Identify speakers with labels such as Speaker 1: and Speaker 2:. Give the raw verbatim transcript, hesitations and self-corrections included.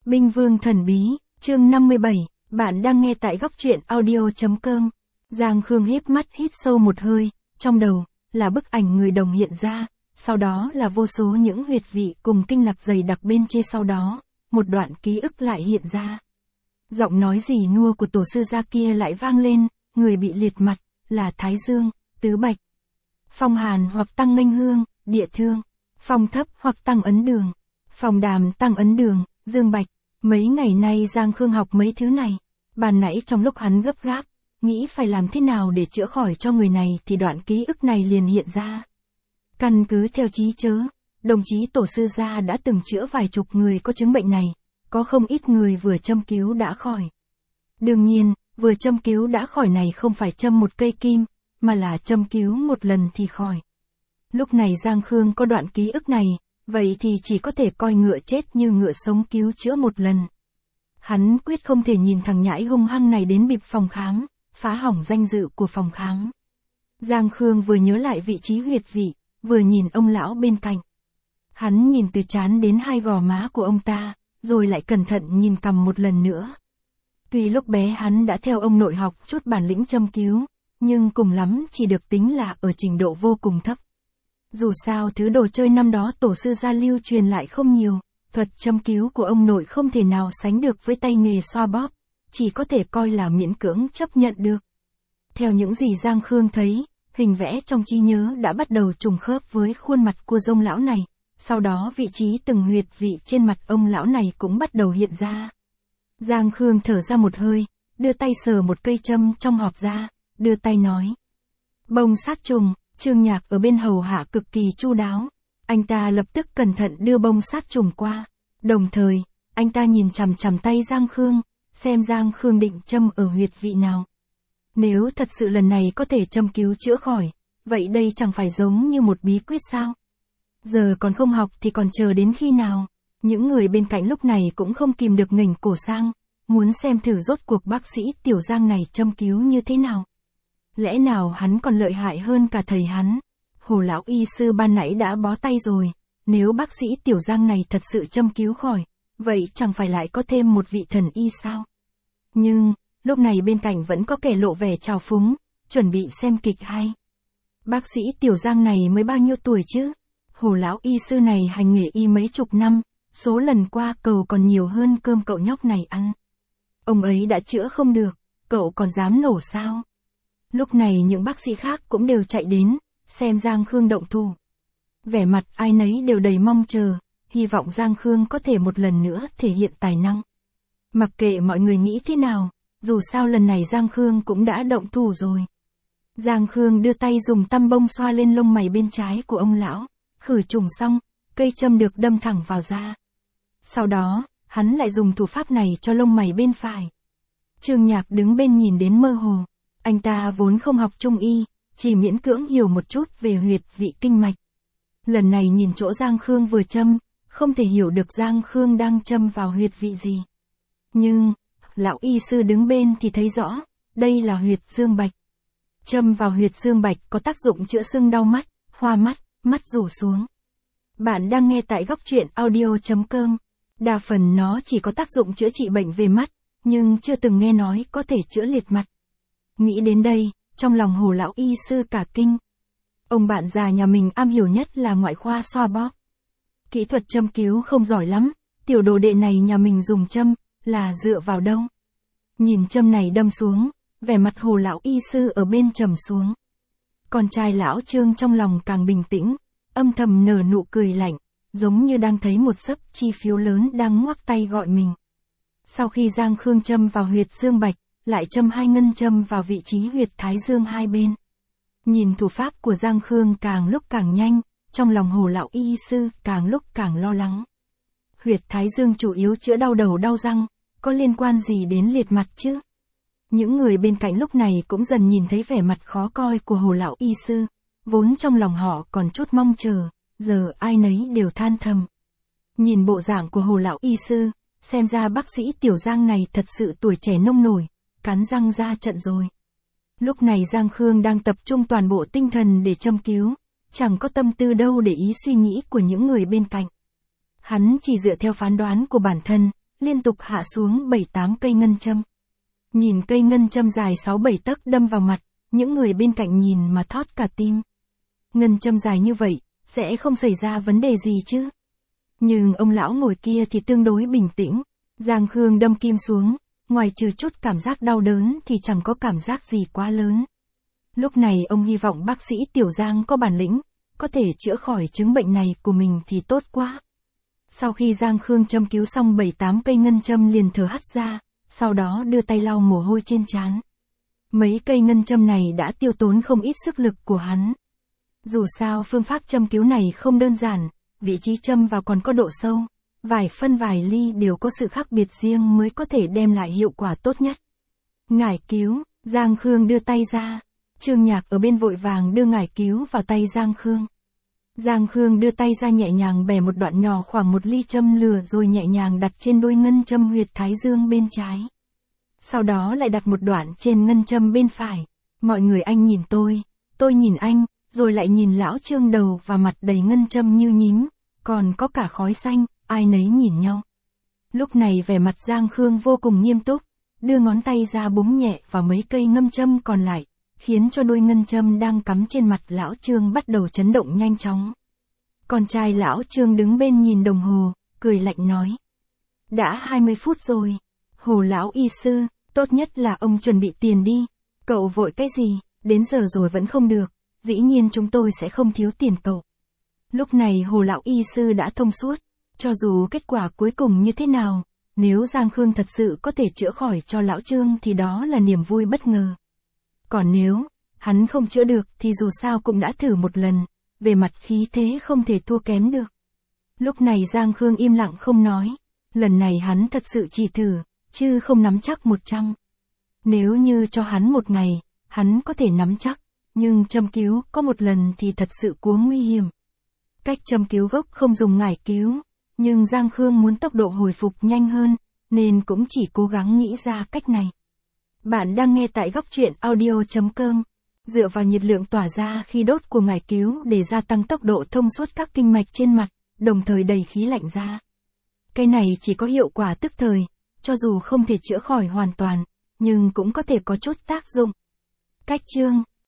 Speaker 1: Binh Vương Thần Bí, chương năm mươi bảy, bạn đang nghe tại góc truyện audio.com. Giang Khương híp mắt hít sâu một hơi, trong đầu là bức ảnh người đồng hiện ra, sau đó là vô số những huyệt vị cùng kinh lạc dày đặc bên trên, sau đó, một đoạn ký ức lại hiện ra. Giọng nói rỉ nua của tổ sư gia kia lại vang lên, người bị liệt mặt, là Thái Dương, Tứ Bạch. Phong Hàn hoặc Tăng Nghênh Hương, Địa Thương. Phong Thấp hoặc Tăng Ấn Đường. Phong Đàm Tăng Ấn Đường, Dương Bạch. Mấy ngày nay Giang Khương học mấy thứ này. Ban nãy trong lúc hắn gấp gáp, nghĩ phải làm thế nào để chữa khỏi cho người này thì đoạn ký ức này liền hiện ra. Căn cứ theo trí chớ, đồng chí tổ sư gia đã từng chữa vài chục người có chứng bệnh này, có không ít người vừa châm cứu đã khỏi. Đương nhiên, vừa châm cứu đã khỏi này không phải châm một cây kim, mà là châm cứu một lần thì khỏi. Lúc này Giang Khương có đoạn ký ức này, vậy thì chỉ có thể coi ngựa chết như ngựa sống cứu chữa một lần. Hắn quyết không thể nhìn thằng nhãi hung hăng này đến bịp phòng khám, phá hỏng danh dự của phòng khám. Giang Khương vừa nhớ lại vị trí huyệt vị, vừa nhìn ông lão bên cạnh. Hắn nhìn từ trán đến hai gò má của ông ta, rồi lại cẩn thận nhìn cằm một lần nữa. Tuy lúc bé hắn đã theo ông nội học chút bản lĩnh châm cứu, nhưng cùng lắm chỉ được tính là ở trình độ vô cùng thấp. Dù sao thứ đồ chơi năm đó tổ sư gia lưu truyền lại không nhiều, thuật châm cứu của ông nội không thể nào sánh được với tay nghề xoa bóp, chỉ có thể coi là miễn cưỡng chấp nhận được. Theo những gì Giang Khương thấy, hình vẽ trong trí nhớ đã bắt đầu trùng khớp với khuôn mặt của ông lão này, sau đó vị trí từng huyệt vị trên mặt ông lão này cũng bắt đầu hiện ra. Giang Khương thở ra một hơi, đưa tay sờ một cây châm trong hộp ra, đưa tay nói. Bông sát trùng. Trương Nhạc ở bên hầu hạ cực kỳ chu đáo, anh ta lập tức cẩn thận đưa bông sát trùng qua, đồng thời, anh ta nhìn chằm chằm tay Giang Khương, xem Giang Khương định châm ở huyệt vị nào. Nếu thật sự lần này có thể châm cứu chữa khỏi, vậy đây chẳng phải giống như một bí quyết sao? Giờ còn không học thì còn chờ đến khi nào? Những người bên cạnh lúc này cũng không kìm được nghềnh cổ sang, muốn xem thử rốt cuộc bác sĩ Tiểu Giang này châm cứu như thế nào. Lẽ nào hắn còn lợi hại hơn cả thầy hắn? Hồ lão y sư ban nãy đã bó tay rồi, nếu bác sĩ Tiểu Giang này thật sự châm cứu khỏi, vậy chẳng phải lại có thêm một vị thần y sao? Nhưng, lúc này bên cạnh vẫn có kẻ lộ vẻ trào phúng, chuẩn bị xem kịch hay. Bác sĩ Tiểu Giang này mới bao nhiêu tuổi chứ? Hồ lão y sư này hành nghề y mấy chục năm, số lần qua cầu còn nhiều hơn cơm cậu nhóc này ăn. Ông ấy đã chữa không được, cậu còn dám nổ sao? Lúc này những bác sĩ khác cũng đều chạy đến, xem Giang Khương động thủ. Vẻ mặt ai nấy đều đầy mong chờ, hy vọng Giang Khương có thể một lần nữa thể hiện tài năng. Mặc kệ mọi người nghĩ thế nào, dù sao lần này Giang Khương cũng đã động thủ rồi. Giang Khương đưa tay dùng tăm bông xoa lên lông mày bên trái của ông lão, khử trùng xong, cây châm được đâm thẳng vào da. Sau đó, hắn lại dùng thủ pháp này cho lông mày bên phải. Trương Nhạc đứng bên nhìn đến mơ hồ. Anh ta vốn không học trung y, chỉ miễn cưỡng hiểu một chút về huyệt vị kinh mạch. Lần này nhìn chỗ Giang Khương vừa châm, không thể hiểu được Giang Khương đang châm vào huyệt vị gì. Nhưng, lão y sư đứng bên thì thấy rõ, đây là huyệt dương bạch. Châm vào huyệt dương bạch có tác dụng chữa sưng đau mắt, hoa mắt, mắt rủ xuống. Bạn đang nghe tại góc truyện audio.com. Đa phần nó chỉ có tác dụng chữa trị bệnh về mắt, nhưng chưa từng nghe nói có thể chữa liệt mặt. Nghĩ đến đây, trong lòng Hồ lão y sư cả kinh. Ông bạn già nhà mình am hiểu nhất là ngoại khoa xoa bóp. Kỹ thuật châm cứu không giỏi lắm, tiểu đồ đệ này nhà mình dùng châm, là dựa vào đâu? Nhìn châm này đâm xuống, vẻ mặt Hồ lão y sư ở bên trầm xuống. Con trai lão Trương trong lòng càng bình tĩnh, âm thầm nở nụ cười lạnh, giống như đang thấy một xấp chi phiếu lớn đang ngoắc tay gọi mình. Sau khi Giang Khương châm vào huyệt dương bạch, lại châm hai ngân châm vào vị trí huyệt thái dương hai bên. Nhìn thủ pháp của Giang Khương càng lúc càng nhanh, trong lòng Hồ lão y sư càng lúc càng lo lắng. Huyệt thái dương chủ yếu chữa đau đầu đau răng, có liên quan gì đến liệt mặt chứ? Những người bên cạnh lúc này cũng dần nhìn thấy vẻ mặt khó coi của Hồ lão y sư, vốn trong lòng họ còn chút mong chờ, giờ ai nấy đều than thầm. Nhìn bộ dạng của Hồ lão y sư, xem ra bác sĩ Tiểu Giang này thật sự tuổi trẻ nông nổi, cắn răng ra trận rồi. Lúc này Giang Khương đang tập trung toàn bộ tinh thần để châm cứu, chẳng có tâm tư đâu để ý suy nghĩ của những người bên cạnh. Hắn chỉ dựa theo phán đoán của bản thân, liên tục hạ xuống bảy tám cây ngân châm. Nhìn cây ngân châm dài sáu bảy tấc đâm vào mặt, những người bên cạnh nhìn mà thót cả tim. Ngân châm dài như vậy, sẽ không xảy ra vấn đề gì chứ? Nhưng ông lão ngồi kia thì tương đối bình tĩnh. Giang Khương đâm kim xuống, ngoài trừ chút cảm giác đau đớn thì chẳng có cảm giác gì quá lớn. Lúc này ông hy vọng bác sĩ Tiểu Giang có bản lĩnh, có thể chữa khỏi chứng bệnh này của mình thì tốt quá. Sau khi Giang Khương châm cứu xong bảy tám cây ngân châm liền thở hắt ra, sau đó đưa tay lau mồ hôi trên trán. Mấy cây ngân châm này đã tiêu tốn không ít sức lực của hắn. Dù sao phương pháp châm cứu này không đơn giản, vị trí châm vào còn có độ sâu, vài phân vài ly đều có sự khác biệt riêng mới có thể đem lại hiệu quả tốt nhất. Ngải cứu, Giang Khương đưa tay ra. Trương Nhạc ở bên vội vàng đưa ngải cứu vào tay Giang Khương. Giang Khương đưa tay ra nhẹ nhàng bẻ một đoạn nhỏ khoảng một ly châm lửa rồi nhẹ nhàng đặt trên đôi ngân châm huyệt thái dương bên trái. Sau đó lại đặt một đoạn trên ngân châm bên phải. Mọi người anh nhìn tôi, tôi nhìn anh, rồi lại nhìn lão Trương đầu và mặt đầy ngân châm như nhím, còn có cả khói xanh, ai nấy nhìn nhau. Lúc này vẻ mặt Giang Khương vô cùng nghiêm túc, đưa ngón tay ra búng nhẹ vào mấy cây ngâm châm còn lại, khiến cho đôi ngân châm đang cắm trên mặt lão Trương bắt đầu chấn động nhanh chóng. Con trai lão Trương đứng bên nhìn đồng hồ, cười lạnh nói. Đã hai mươi phút rồi. Hồ lão y sư, tốt nhất là ông chuẩn bị tiền đi. Cậu vội cái gì, đến giờ rồi vẫn không được, dĩ nhiên chúng tôi sẽ không thiếu tiền cậu. Lúc này hồ lão y sư đã thông suốt, cho dù kết quả cuối cùng như thế nào, nếu Giang Khương thật sự có thể chữa khỏi cho lão Trương thì đó là niềm vui bất ngờ. Còn nếu, hắn không chữa được thì dù sao cũng đã thử một lần, về mặt khí thế không thể thua kém được. Lúc này Giang Khương im lặng không nói, lần này hắn thật sự chỉ thử, chứ không nắm chắc một trăm. Nếu như cho hắn một ngày, hắn có thể nắm chắc, nhưng châm cứu có một lần thì thật sự quá nguy hiểm. Cách châm cứu gốc không dùng ngải cứu, nhưng Giang Khương muốn tốc độ hồi phục nhanh hơn, nên cũng chỉ cố gắng nghĩ ra cách này. Bạn đang nghe tại góc truyện audio chấm com. Dựa vào nhiệt lượng tỏa ra khi đốt của ngải cứu để gia tăng tốc độ thông suốt các kinh mạch trên mặt, đồng thời đẩy khí lạnh ra. Cái này chỉ có hiệu quả tức thời, cho dù không thể chữa khỏi hoàn toàn, nhưng cũng có thể có chút tác dụng. Cách chương